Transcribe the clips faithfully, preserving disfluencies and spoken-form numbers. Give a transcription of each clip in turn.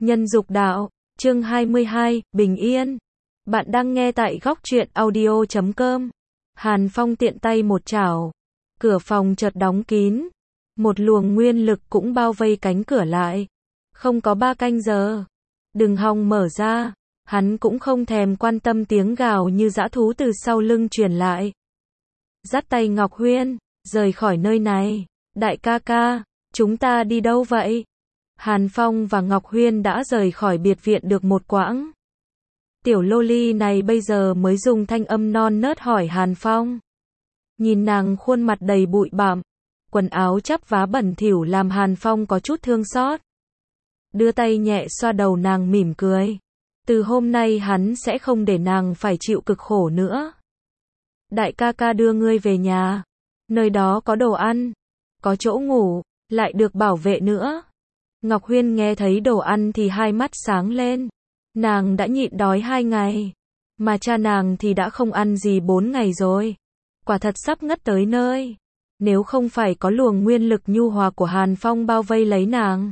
Nhân dục đạo, chương hai mươi hai, Bình Yên. Bạn đang nghe tại góc truyện audio chấm com. Hàn Phong tiện tay một chảo. Cửa phòng chợt đóng kín. Một luồng nguyên lực cũng bao vây cánh cửa lại. Không có ba canh giờ. Đừng hòng mở ra. Hắn cũng không thèm quan tâm tiếng gào như dã thú từ sau lưng truyền lại. Dắt tay Ngọc Huyên, rời khỏi nơi này. Đại ca ca, chúng ta đi đâu vậy? Hàn Phong và Ngọc Huyên đã rời khỏi biệt viện được một quãng. Tiểu loli này bây giờ mới dùng thanh âm non nớt hỏi Hàn Phong. Nhìn nàng khuôn mặt đầy bụi bặm, quần áo chắp vá bẩn thỉu làm Hàn Phong có chút thương xót. Đưa tay nhẹ xoa đầu nàng mỉm cười. Từ hôm nay hắn sẽ không để nàng phải chịu cực khổ nữa. Đại ca ca đưa ngươi về nhà. Nơi đó có đồ ăn, có chỗ ngủ, lại được bảo vệ nữa. Ngọc Huyên nghe thấy đồ ăn thì hai mắt sáng lên. Nàng đã nhịn đói hai ngày. Mà cha nàng thì đã không ăn gì bốn ngày rồi. Quả thật sắp ngất tới nơi. Nếu không phải có luồng nguyên lực nhu hòa của Hàn Phong bao vây lấy nàng,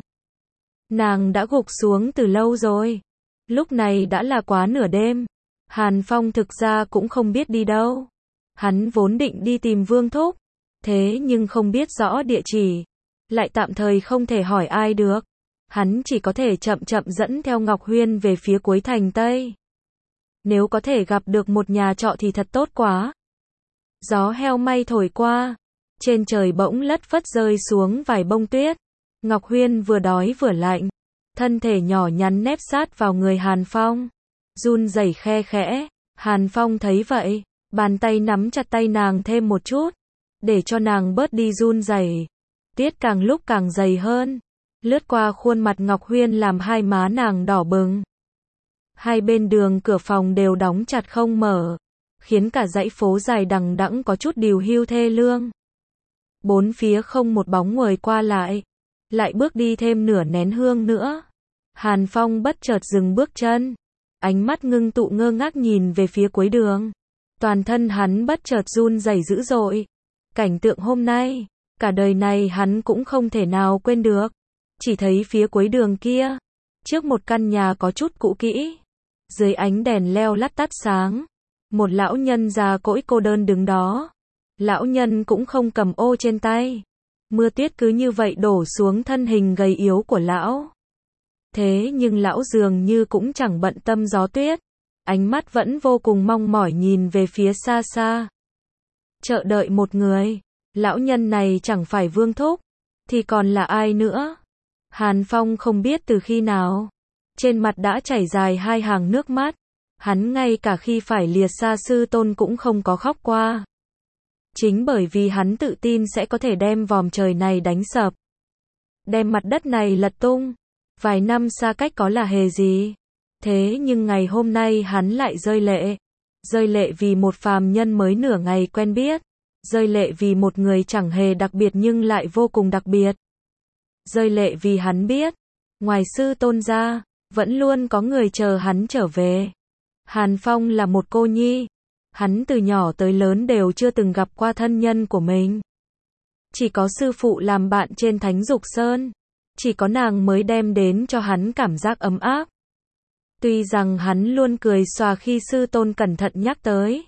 nàng đã gục xuống từ lâu rồi. Lúc này đã là quá nửa đêm. Hàn Phong thực ra cũng không biết đi đâu. Hắn vốn định đi tìm Vương Thúc. Thế nhưng không biết rõ địa chỉ. Lại tạm thời không thể hỏi ai được. Hắn chỉ có thể chậm chậm dẫn theo Ngọc Huyên về phía cuối thành Tây. Nếu có thể gặp được một nhà trọ thì thật tốt quá. Gió heo may thổi qua. Trên trời bỗng lất phất rơi xuống vài bông tuyết. Ngọc Huyên vừa đói vừa lạnh. Thân thể nhỏ nhắn nép sát vào người Hàn Phong. Run rẩy khe khẽ. Hàn Phong thấy vậy. Bàn tay nắm chặt tay nàng thêm một chút. Để cho nàng bớt đi run rẩy. Tiết càng lúc càng dày hơn. Lướt qua khuôn mặt Ngọc Huyên làm hai má nàng đỏ bừng. Hai bên đường cửa phòng đều đóng chặt không mở. Khiến cả dãy phố dài đằng đẵng có chút điều hưu thê lương. Bốn phía không một bóng người qua lại. Lại bước đi thêm nửa nén hương nữa. Hàn Phong bất chợt dừng bước chân. Ánh mắt ngưng tụ ngơ ngác nhìn về phía cuối đường. Toàn thân hắn bất chợt run rẩy dữ dội. Cảnh tượng hôm nay, cả đời này hắn cũng không thể nào quên được. Chỉ thấy phía cuối đường kia, trước một căn nhà có chút cũ kỹ, dưới ánh đèn leo lắt tắt sáng, một lão nhân già cỗi cô đơn đứng đó. Lão nhân cũng không cầm ô trên tay. Mưa tuyết cứ như vậy đổ xuống thân hình gầy yếu của lão. Thế nhưng lão dường như cũng chẳng bận tâm gió tuyết. Ánh mắt vẫn vô cùng mong mỏi nhìn về phía xa xa. Chờ đợi một người. Lão nhân này chẳng phải Vương Thúc. Thì còn là ai nữa? Hàn Phong không biết từ khi nào. Trên mặt đã chảy dài hai hàng nước mắt. Hắn ngay cả khi phải lìa xa sư tôn cũng không có khóc qua. Chính bởi vì hắn tự tin sẽ có thể đem vòm trời này đánh sập. Đem mặt đất này lật tung. Vài năm xa cách có là hề gì. Thế nhưng ngày hôm nay hắn lại rơi lệ. Rơi lệ vì một phàm nhân mới nửa ngày quen biết. Rơi lệ vì một người chẳng hề đặc biệt nhưng lại vô cùng đặc biệt. Rơi lệ vì hắn biết, ngoài sư tôn ra, vẫn luôn có người chờ hắn trở về. Hàn Phong là một cô nhi. Hắn từ nhỏ tới lớn đều chưa từng gặp qua thân nhân của mình. Chỉ có sư phụ làm bạn trên Thánh Dục Sơn. Chỉ có nàng mới đem đến cho hắn cảm giác ấm áp. Tuy rằng hắn luôn cười xòa khi sư tôn cẩn thận nhắc tới.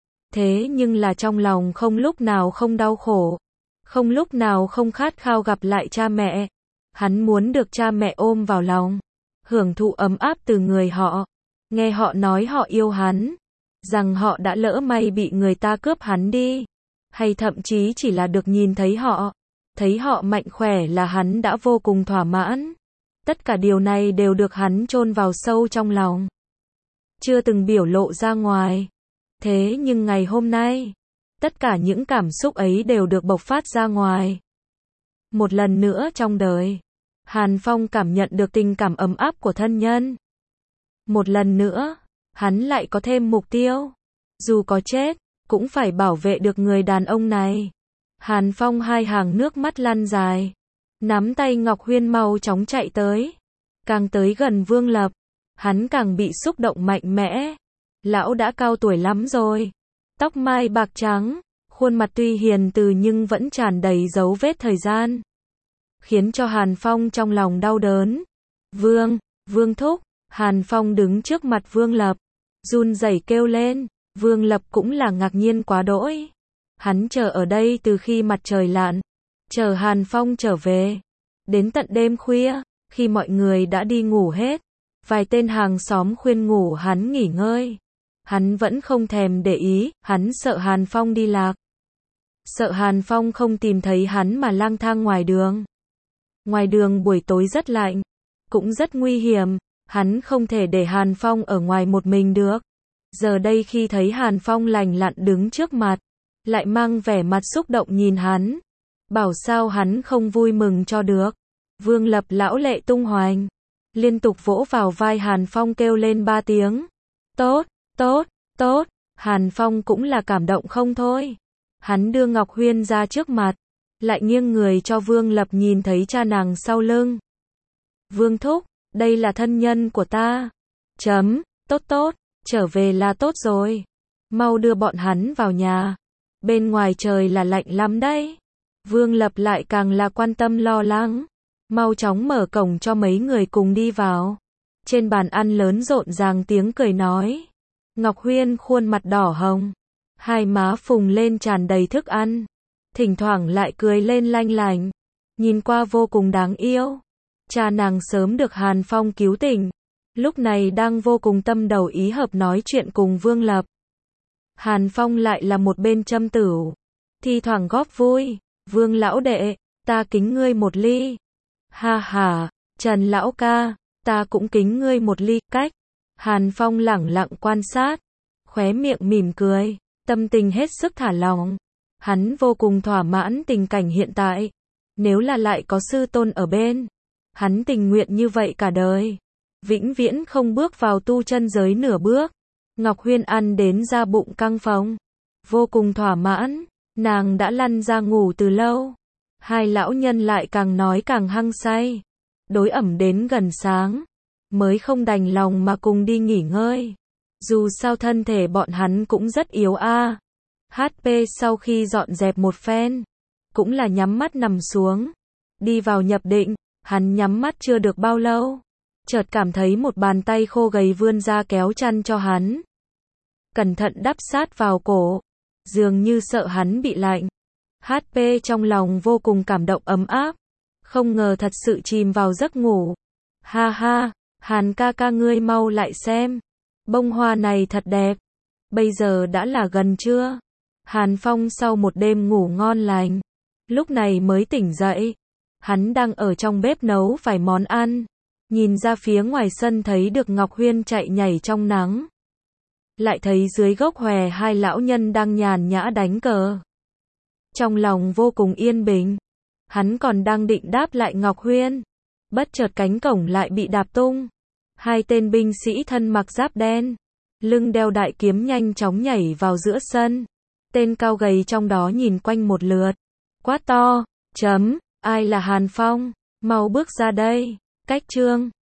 Thế nhưng là trong lòng không lúc nào không đau khổ. Không lúc nào không khát khao gặp lại cha mẹ. Hắn muốn được cha mẹ ôm vào lòng. Hưởng thụ ấm áp từ người họ. Nghe họ nói họ yêu hắn. Rằng họ đã lỡ may bị người ta cướp hắn đi. Hay thậm chí chỉ là được nhìn thấy họ. Thấy họ mạnh khỏe là hắn đã vô cùng thỏa mãn. Tất cả điều này đều được hắn chôn vào sâu trong lòng. Chưa từng biểu lộ ra ngoài. Thế nhưng ngày hôm nay, tất cả những cảm xúc ấy đều được bộc phát ra ngoài. Một lần nữa trong đời, Hàn Phong cảm nhận được tình cảm ấm áp của thân nhân. Một lần nữa, hắn lại có thêm mục tiêu. Dù có chết, cũng phải bảo vệ được người đàn ông này. Hàn Phong hai hàng nước mắt lăn dài. Nắm tay Ngọc Huyên mau chóng chạy tới. Càng tới gần Vương Lập, hắn càng bị xúc động mạnh mẽ. Lão đã cao tuổi lắm rồi. Tóc mai bạc trắng, khuôn mặt tuy hiền từ nhưng vẫn tràn đầy dấu vết thời gian. Khiến cho Hàn Phong trong lòng đau đớn. Vương, Vương thúc, Hàn Phong đứng trước mặt Vương Lập, run rẩy kêu lên. Vương Lập cũng là ngạc nhiên quá đỗi. Hắn chờ ở đây từ khi mặt trời lặn, chờ Hàn Phong trở về. Đến tận đêm khuya, khi mọi người đã đi ngủ hết, vài tên hàng xóm khuyên ngủ hắn nghỉ ngơi. Hắn vẫn không thèm để ý, hắn sợ Hàn Phong đi lạc. Sợ Hàn Phong không tìm thấy hắn mà lang thang ngoài đường. Ngoài đường buổi tối rất lạnh, cũng rất nguy hiểm, hắn không thể để Hàn Phong ở ngoài một mình được. Giờ đây khi thấy Hàn Phong lành lặn đứng trước mặt, lại mang vẻ mặt xúc động nhìn hắn, bảo sao hắn không vui mừng cho được. Vương Lập lão lệ tung hoành, liên tục vỗ vào vai Hàn Phong kêu lên ba tiếng. Tốt, tốt, tốt, Hàn Phong cũng là cảm động không thôi. Hắn đưa Ngọc Huyên ra trước mặt, lại nghiêng người cho Vương Lập nhìn thấy cha nàng sau lưng. Vương thúc, đây là thân nhân của ta. Chấm, tốt tốt, trở về là tốt rồi. Mau đưa bọn hắn vào nhà. Bên ngoài trời là lạnh lắm đấy. Vương Lập lại càng là quan tâm lo lắng. Mau chóng mở cổng cho mấy người cùng đi vào. Trên bàn ăn lớn rộn ràng tiếng cười nói. Ngọc Huyên khuôn mặt đỏ hồng, hai má phùng lên tràn đầy thức ăn, thỉnh thoảng lại cười lên lanh lành, nhìn qua vô cùng đáng yêu. Cha nàng sớm được Hàn Phong cứu tỉnh, lúc này đang vô cùng tâm đầu ý hợp nói chuyện cùng Vương Lập. Hàn Phong lại là một bên châm tửu, thi thoảng góp vui. Vương lão đệ, ta kính ngươi một ly. Ha ha, Trần lão ca, ta cũng kính ngươi một ly. Cách. Hàn Phong lẳng lặng quan sát, khóe miệng mỉm cười, tâm tình hết sức thả lỏng. Hắn vô cùng thỏa mãn tình cảnh hiện tại. Nếu là lại có sư tôn ở bên, hắn tình nguyện như vậy cả đời, vĩnh viễn không bước vào tu chân giới nửa bước. Ngọc Huyên ăn đến ra bụng căng phồng, vô cùng thỏa mãn, nàng đã lăn ra ngủ từ lâu. Hai lão nhân lại càng nói càng hăng say, đối ẩm đến gần sáng, mới không đành lòng mà cùng đi nghỉ ngơi. Dù sao thân thể bọn hắn cũng rất yếu a. hát pê sau khi dọn dẹp một phen, cũng là nhắm mắt nằm xuống, đi vào nhập định. Hắn nhắm mắt chưa được bao lâu, chợt cảm thấy một bàn tay khô gầy vươn ra kéo chăn cho hắn, cẩn thận đắp sát vào cổ, dường như sợ hắn bị lạnh. hát pê trong lòng vô cùng cảm động ấm áp, không ngờ thật sự chìm vào giấc ngủ. Ha ha, Hàn ca ca ngươi mau lại xem, bông hoa này thật đẹp. Bây giờ đã là gần trưa. Hàn Phong sau một đêm ngủ ngon lành, lúc này mới tỉnh dậy. Hắn đang ở trong bếp nấu vài món ăn, nhìn ra phía ngoài sân thấy được Ngọc Huyên chạy nhảy trong nắng. Lại thấy dưới gốc hòe hai lão nhân đang nhàn nhã đánh cờ. Trong lòng vô cùng yên bình, hắn còn đang định đáp lại Ngọc Huyên, bất chợt cánh cổng lại bị đạp tung. Hai tên binh sĩ thân mặc giáp đen, lưng đeo đại kiếm nhanh chóng nhảy vào giữa sân. Tên cao gầy trong đó nhìn quanh một lượt, quát to, chấm, ai là Hàn Phong, mau bước ra đây. Cách chương